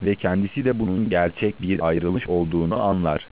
ve kendisi de bunun gerçek bir ayrılış olduğunu anlar.